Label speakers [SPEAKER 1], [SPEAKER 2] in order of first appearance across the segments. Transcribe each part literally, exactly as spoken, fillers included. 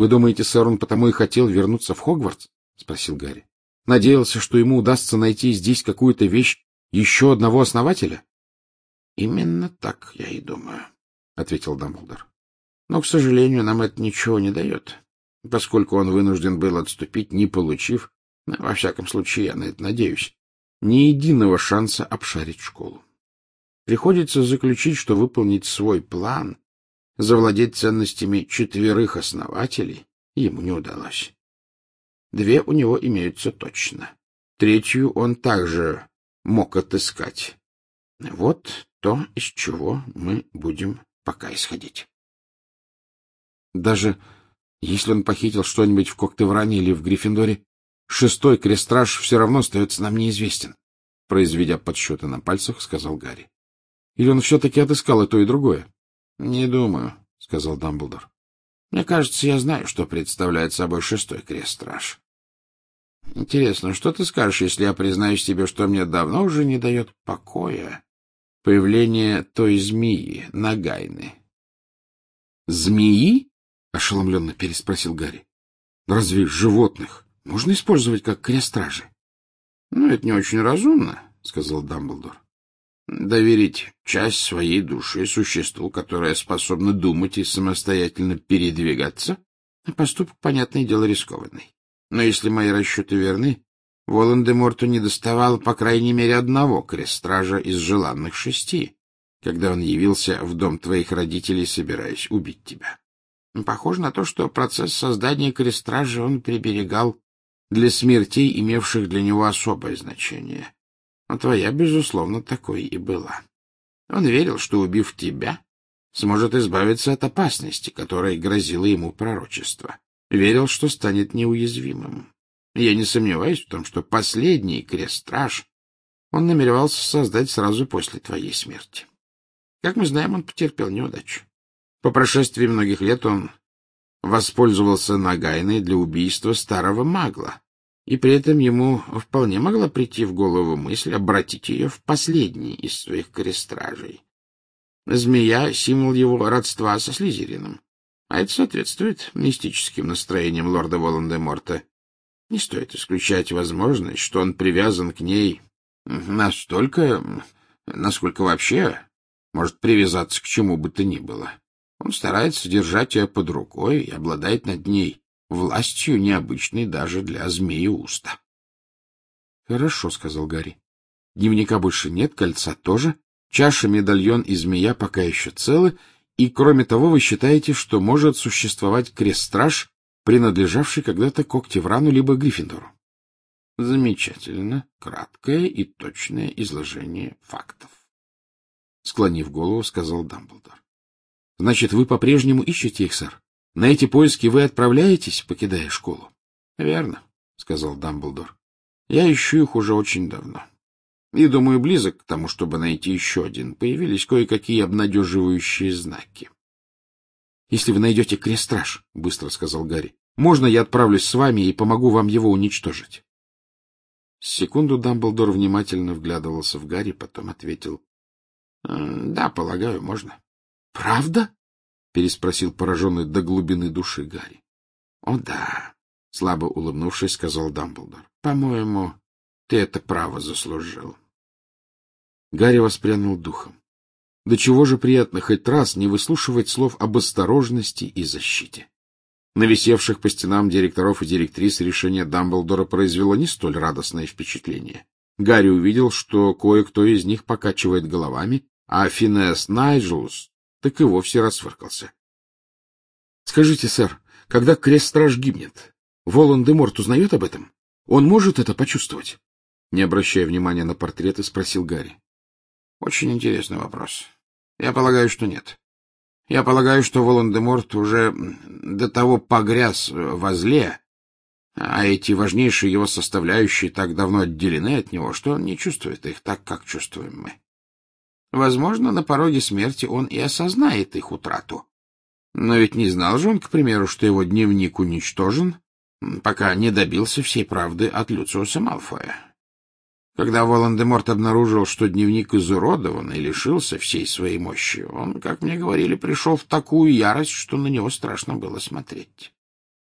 [SPEAKER 1] Вы думаете, сэр, он потому и хотел вернуться в Хогвартс? — спросил Гарри. — Надеялся, что ему удастся найти здесь какую-то вещь еще одного основателя? — Именно так я и думаю, — ответил Дамблдор. — Но, к сожалению, нам это ничего не дает, поскольку он вынужден был отступить, не получив, во всяком случае, я на это надеюсь, ни единого шанса обшарить школу. Приходится заключить, что выполнить свой план, завладеть ценностями четверых основателей, ему не удалось. Две у него имеются точно. Третью он также мог отыскать. Вот то, из чего мы будем пока исходить. Даже если он похитил что-нибудь в Когтевране или в Гриффиндоре, шестой крестраж все равно остается нам неизвестен, — произведя подсчеты на пальцах, сказал Гарри. — Или он все-таки отыскал и то, и другое? — Не думаю, — сказал Дамблдор. — Мне кажется, я знаю, что представляет собой шестой крестраж. Интересно, что ты скажешь, если я признаюсь тебе, что мне давно уже не дает покоя появление той змеи, Нагайны? — Змеи? — ошеломленно переспросил Гарри. — Разве животных можно использовать как крестражи? — Ну, это не очень разумно, — сказал Дамблдор. — Доверить часть своей души существу, которое способно думать и самостоятельно передвигаться, поступок, понятное дело, рискованный. Но если мои расчеты верны, Волан-де-Морту недоставало по крайней мере одного крестража из желанных шести, когда он явился в дом твоих родителей, собираясь убить тебя. Похоже на то, что процесс создания крестража он приберегал для смертей, имевших для него особое значение. А твоя, безусловно, такой и была. Он верил, что, убив тебя, сможет избавиться от опасности, которой грозило ему пророчество. Верил, что станет неуязвимым. Я не сомневаюсь в том, что последний крестраж он намеревался создать сразу после твоей смерти. Как мы знаем, он потерпел неудачу. По прошествии многих лет он воспользовался Нагайной для убийства старого магла, и при этом ему вполне могла прийти в голову мысль обратить ее в последний из своих крестражей. Змея — символ его родства со Слизерином, а это соответствует мистическим настроениям лорда Волан-де-Морта. Не стоит исключать возможность, что он привязан к ней настолько, насколько вообще может привязаться к чему бы то ни было. Он старается держать ее под рукой и обладает над ней властью, необычной даже для змеи-уста. — Хорошо, — сказал Гарри. — Дневника больше нет, кольца тоже, чаша, медальон и змея пока еще целы, и, кроме того, вы считаете, что может существовать крестраж, принадлежавший когда-то Когтеврану либо Гриффиндору. — Замечательно, краткое и точное изложение фактов. Склонив голову, сказал Дамблдор. — Значит, вы по-прежнему ищете их, сэр? На эти поиски вы отправляетесь, покидая школу? — Верно, — сказал Дамблдор. — Я ищу их уже очень давно. И, думаю, близок к тому, чтобы найти еще один. Появились кое-какие обнадеживающие знаки. — Если вы найдете крестраж, — быстро сказал Гарри, — можно я отправлюсь с вами и помогу вам его уничтожить? Секунду Дамблдор внимательно вглядывался в Гарри, потом ответил: — Да, полагаю, можно. — Правда? — переспросил пораженный до глубины души Гарри. — О, да, — слабо улыбнувшись, сказал Дамблдор. — По-моему, ты это право заслужил. Гарри воспрянул духом. До чего же приятно хоть раз не выслушивать слов об осторожности и защите. На висевших по стенам директоров и директрис решение Дамблдора произвело не столь радостное впечатление. Гарри увидел, что кое-кто из них покачивает головами, а Финес Найджелус так и вовсе расфыркался. — Скажите, сэр, когда крестраж гибнет, Волан-де-Морт узнает об этом? Он может это почувствовать? Не обращая внимания на портреты, спросил Гарри. — Очень интересный вопрос. Я полагаю, что нет. Я полагаю, что Волан-де-Морт уже до того погряз во зле, а эти важнейшие его составляющие так давно отделены от него, что он не чувствует их так, как чувствуем мы. Возможно, на пороге смерти он и осознает их утрату. Но ведь не знал же он, к примеру, что его дневник уничтожен, пока не добился всей правды от Люциуса Малфоя. Когда Волан-де-Морт обнаружил, что дневник изуродован и лишился всей своей мощи, он, как мне говорили, пришел в такую ярость, что на него страшно было смотреть.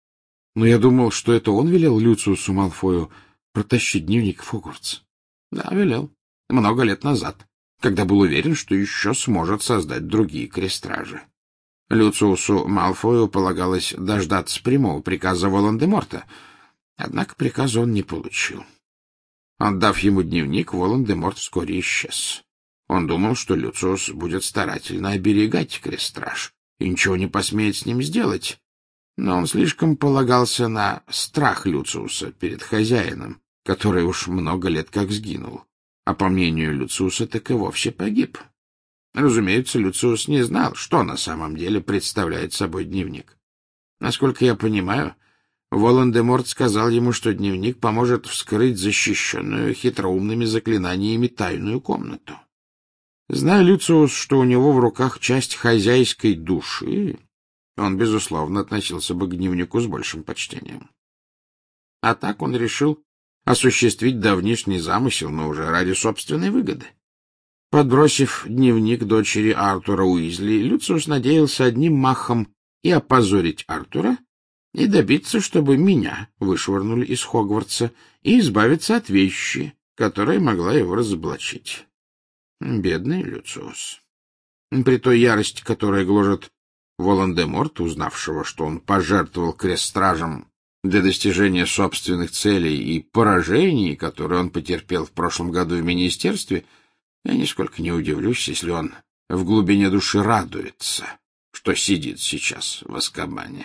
[SPEAKER 1] Но я думал, что это он велел Люциусу Малфою протащить дневник в Хогвартс. — Да, велел. Много лет назад, когда был уверен, что еще сможет создать другие крестражи. Люциусу Малфою полагалось дождаться прямого приказа Волан-де-Морта, однако приказа он не получил. Отдав ему дневник, Волан-де-Морт вскоре исчез. Он думал, что Люциус будет старательно оберегать крестраж и ничего не посмеет с ним сделать, но он слишком полагался на страх Люциуса перед хозяином, который уж много лет как сгинул, а по мнению Люциуса так и вовсе погиб. Разумеется, Люциус не знал, что на самом деле представляет собой дневник. Насколько я понимаю, Волан-де-Морт сказал ему, что дневник поможет вскрыть защищенную хитроумными заклинаниями тайную комнату. Зная Люциус, что у него в руках часть хозяйской души, он, безусловно, относился бы к дневнику с большим почтением. А так он решил осуществить давнишний замысел, но уже ради собственной выгоды. Подбросив дневник дочери Артура Уизли, Люциус надеялся одним махом и опозорить Артура, и добиться, чтобы меня вышвырнули из Хогвартса, и избавиться от вещи, которая могла его разоблачить. Бедный Люциус. При той ярости, которая гложет Волан-де-Морта, узнавшего, что он пожертвовал крестстражем для достижения собственных целей, и поражений, которые он потерпел в прошлом году в министерстве, я нисколько не удивлюсь, если он в глубине души радуется, что сидит сейчас в Азкабане.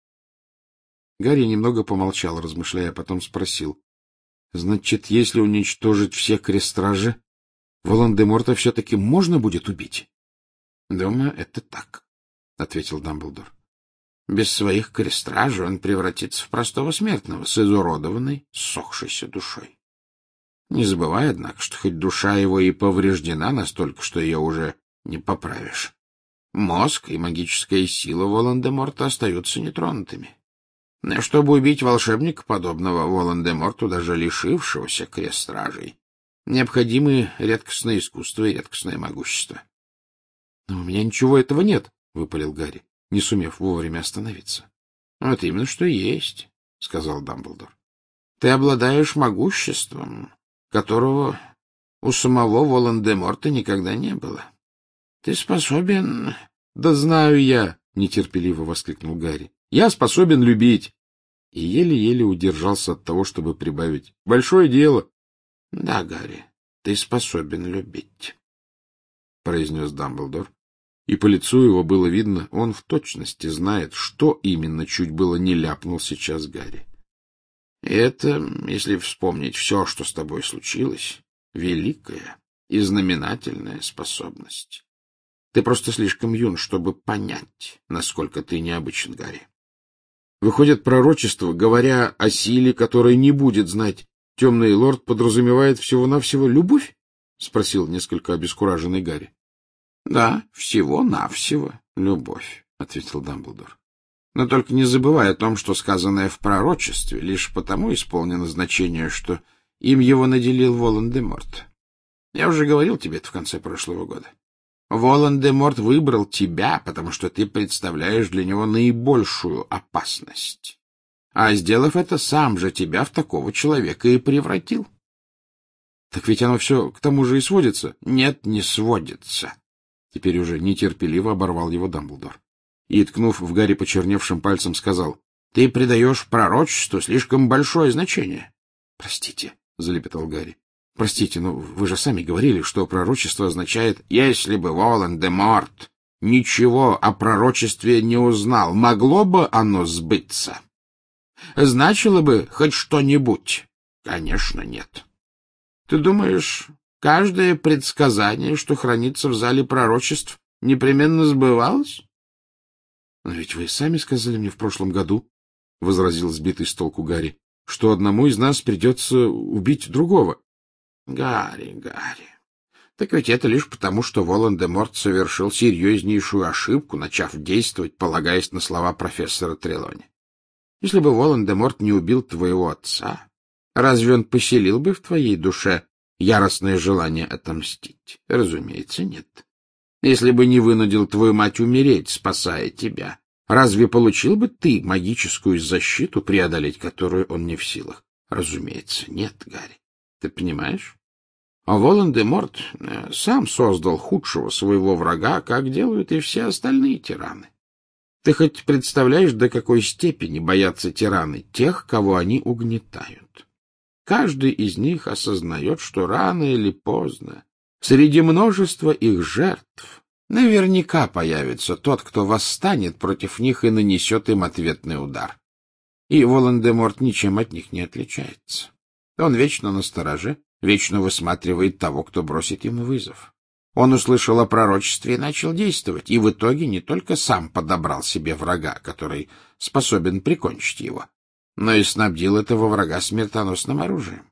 [SPEAKER 1] Гарри немного помолчал, размышляя, а потом спросил: — Значит, если уничтожить все крестражи, Волан-де-Морта все-таки можно будет убить? — Думаю, это так, — ответил Дамблдор. — Без своих крестражей он превратится в простого смертного с изуродованной, ссохшейся душой. Не забывай, однако, что хоть душа его и повреждена настолько, что ее уже не поправишь, мозг и магическая сила Волан-де-Морта остаются нетронутыми. Чтобы убить волшебника, подобного Волан-де-Морту, даже лишившегося крестстражей, необходимы редкостное искусство и редкостное могущество. — Но у меня ничего этого нет, — выпалил Гарри, не сумев вовремя остановиться. — Вот именно что есть, — сказал Дамблдор. — Ты обладаешь могуществом, которого у самого Волан-де-Морта никогда не было. Ты способен... — Да знаю я, — нетерпеливо воскликнул Гарри. — Я способен любить. И еле-еле удержался от того, чтобы прибавить: — Большое дело. — Да, Гарри, ты способен любить, — произнес Дамблдор, и по лицу его было видно, он в точности знает, что именно чуть было не ляпнул сейчас Гарри. И это, если вспомнить все, что с тобой случилось, великая и знаменательная способность. Ты просто слишком юн, чтобы понять, насколько ты необычен, Гарри. Выходит, пророчество, говоря о силе, которой не будет знать темный лорд, подразумевает всего-навсего любовь? — спросил несколько обескураженный Гарри. — Да, всего-навсего любовь, — ответил Дамблдор. — Но только не забывай о том, что сказанное в пророчестве лишь потому исполнено значение, что им его наделил Волан-де-Морт. Я уже говорил тебе это в конце прошлого года. Волан-де-Морт выбрал тебя, потому что ты представляешь для него наибольшую опасность. А сделав это, сам же тебя в такого человека и превратил. — Так ведь оно все к тому же и сводится? — Нет, не сводится. Теперь уже нетерпеливо оборвал его Дамблдор. И, ткнув в Гарри почерневшим пальцем, сказал: — Ты придаешь пророчеству слишком большое значение. — Простите, — залепетал Гарри. — Простите, но вы же сами говорили, что пророчество означает... — Если бы Волан-де-Морт ничего о пророчестве не узнал, могло бы оно сбыться? Значило бы хоть что-нибудь? Конечно, нет. Ты думаешь, каждое предсказание, что хранится в зале пророчеств, непременно сбывалось? — Но ведь вы сами сказали мне в прошлом году, — возразил сбитый с толку Гарри, — что одному из нас придется убить другого. — Гарри, Гарри, так ведь это лишь потому, что Волан-де-Морт совершил серьезнейшую ошибку, начав действовать, полагаясь на слова профессора Трелони. Если бы Волан-де-Морт не убил твоего отца, разве он поселил бы в твоей душе яростное желание отомстить? Разумеется, нет. Если бы не вынудил твою мать умереть, спасая тебя, Разве получил бы ты магическую защиту, преодолеть которую он не в силах? Разумеется, нет, Гарри. Ты понимаешь? А Волан-де-Морт сам создал худшего своего врага, как делают и все остальные тираны. Ты хоть представляешь, до какой степени боятся тираны тех, кого они угнетают? Каждый из них осознает, что рано или поздно среди множества их жертв наверняка появится тот, кто восстанет против них и нанесет им ответный удар. И Волан-де-Морт ничем от них не отличается. Он вечно настороже, вечно высматривает того, кто бросит ему вызов. Он услышал о пророчестве и начал действовать, и в итоге не только сам подобрал себе врага, который способен прикончить его, но и снабдил этого врага смертоносным оружием.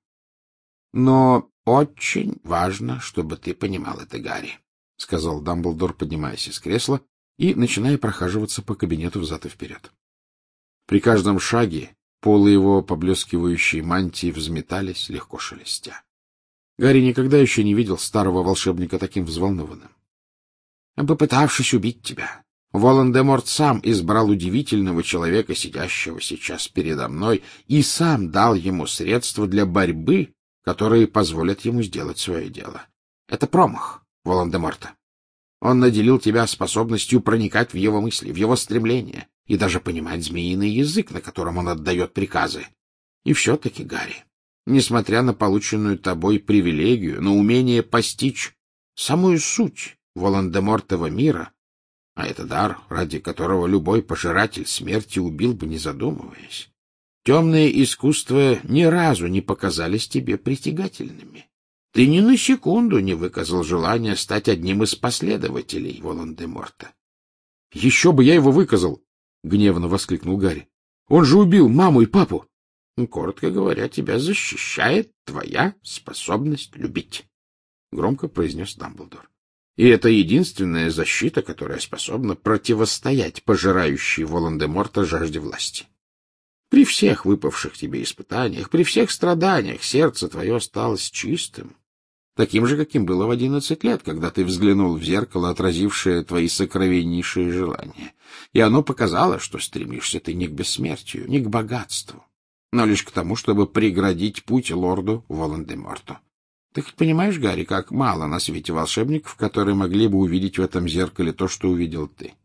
[SPEAKER 1] Но очень важно, чтобы ты понимал это, Гарри, — сказал Дамблдор, поднимаясь из кресла и начиная прохаживаться по кабинету взад и вперед. При каждом шаге полы его поблескивающей мантии взметались, легко шелестя. Гарри никогда еще не видел старого волшебника таким взволнованным. Попытавшись убить тебя, Волан-де-Морт сам избрал удивительного человека, сидящего сейчас передо мной, и сам дал ему средства для борьбы, которые позволят ему сделать свое дело. Это промах Волан-де-Морта. Он наделил тебя способностью проникать в его мысли, в его стремления и даже понимать змеиный язык, на котором он отдает приказы. И все-таки, Гарри, несмотря на полученную тобой привилегию, на умение постичь самую суть Волан-де-Мортова мира, а это дар, ради которого любой пожиратель смерти убил бы, не задумываясь, темные искусства ни разу не показались тебе притягательными. Ты ни на секунду не выказал желания стать одним из последователей Волан-де-Морта. — Еще бы я его выказал! — гневно воскликнул Гарри. — Он же убил маму и папу! — Коротко говоря, тебя защищает твоя способность любить, — громко произнес Дамблдор. — И это единственная защита, которая способна противостоять пожирающей Волан-де-Морта жажде власти. При всех выпавших тебе испытаниях, при всех страданиях сердце твое осталось чистым, таким же, каким было в одиннадцать лет, когда ты взглянул в зеркало, отразившее твои сокровеннейшие желания, и оно показало, что стремишься ты не к бессмертию, не к богатству, но лишь к тому, чтобы преградить путь лорду Волан-де-Морту. Ты хоть понимаешь, Гарри, как мало на свете волшебников, которые могли бы увидеть в этом зеркале то, что увидел ты?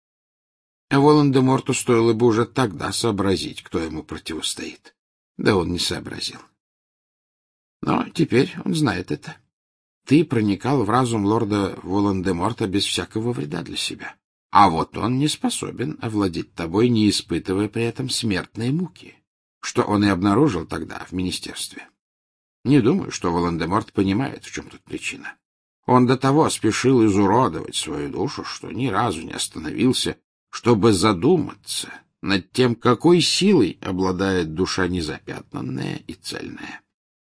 [SPEAKER 1] А Волан-де-Морту стоило бы уже тогда сообразить, кто ему противостоит. Да он не сообразил. Но теперь он знает это. Ты проникал в разум лорда Волан-де-Морта без всякого вреда для себя. А вот он не способен овладеть тобой, не испытывая при этом смертной муки, что он и обнаружил тогда в министерстве. Не думаю, что Волан-де-Морт понимает, в чем тут причина. Он до того спешил изуродовать свою душу, что ни разу не остановился, чтобы задуматься над тем, какой силой обладает душа незапятнанная и цельная.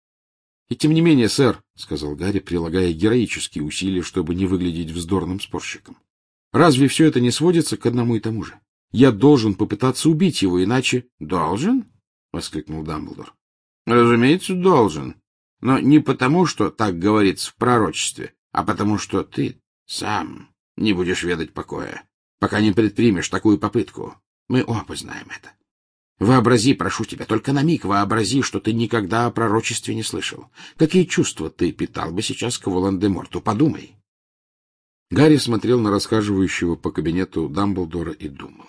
[SPEAKER 1] — И тем не менее, сэр, — сказал Гарри, прилагая героические усилия, чтобы не выглядеть вздорным спорщиком, — разве все это не сводится к одному и тому же? Я должен попытаться убить его, иначе... — Должен? — воскликнул Дамблдор. — Разумеется, должен. Но не потому, что так говорится в пророчестве, а потому, что ты сам не будешь ведать покоя, пока не предпримешь такую попытку. Мы оба знаем это. Вообрази, прошу тебя, только на миг вообрази, что ты никогда о пророчестве не слышал. Какие чувства ты питал бы сейчас к Волан-де-Морту? Подумай. Гарри смотрел на расхаживающего по кабинету Дамблдора и думал.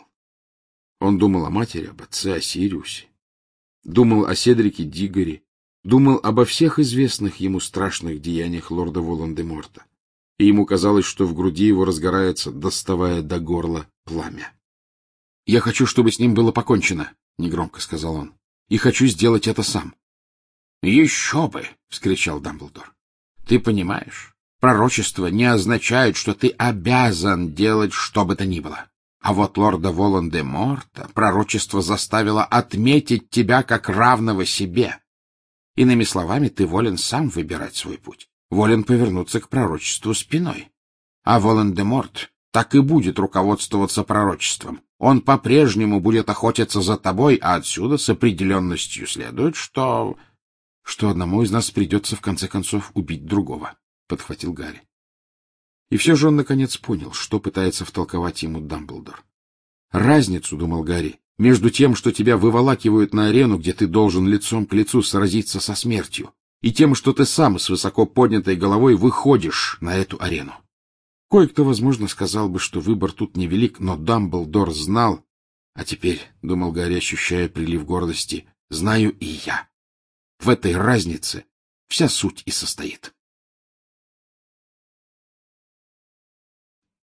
[SPEAKER 1] Он думал о матери, об отце, о Сириусе. Думал о Седрике Диггоре. Думал обо всех известных ему страшных деяниях лорда Волан-де-Морта. И ему казалось, что в груди его разгорается, доставая до горла, пламя. — Я хочу, чтобы с ним было покончено, — негромко сказал он. — И хочу сделать это сам. — Еще бы! — вскричал Дамблдор. — Ты понимаешь, пророчество не означает, что ты обязан делать что бы то ни было. А вот лорда Волан-де-Морта пророчество заставило отметить тебя как равного себе. Иными словами, ты волен сам выбирать свой путь, волен повернуться к пророчеству спиной. А Волан-де-Морт так и будет руководствоваться пророчеством. Он по-прежнему будет охотиться за тобой, а отсюда с определенностью следует, что... — Что одному из нас придется, в конце концов, убить другого, — подхватил Гарри. И все же он, наконец, понял, что пытается втолковать ему Дамблдор. Разницу, — думал Гарри, — между тем, что тебя выволакивают на арену, где ты должен лицом к лицу сразиться со смертью, и тем, что ты сам с высоко поднятой головой выходишь на эту арену. Кое-кто, возможно, сказал бы, что выбор тут невелик, но Дамблдор знал, а теперь, — думал Гарри, ощущая прилив гордости, — знаю и я. В этой разнице вся суть и состоит.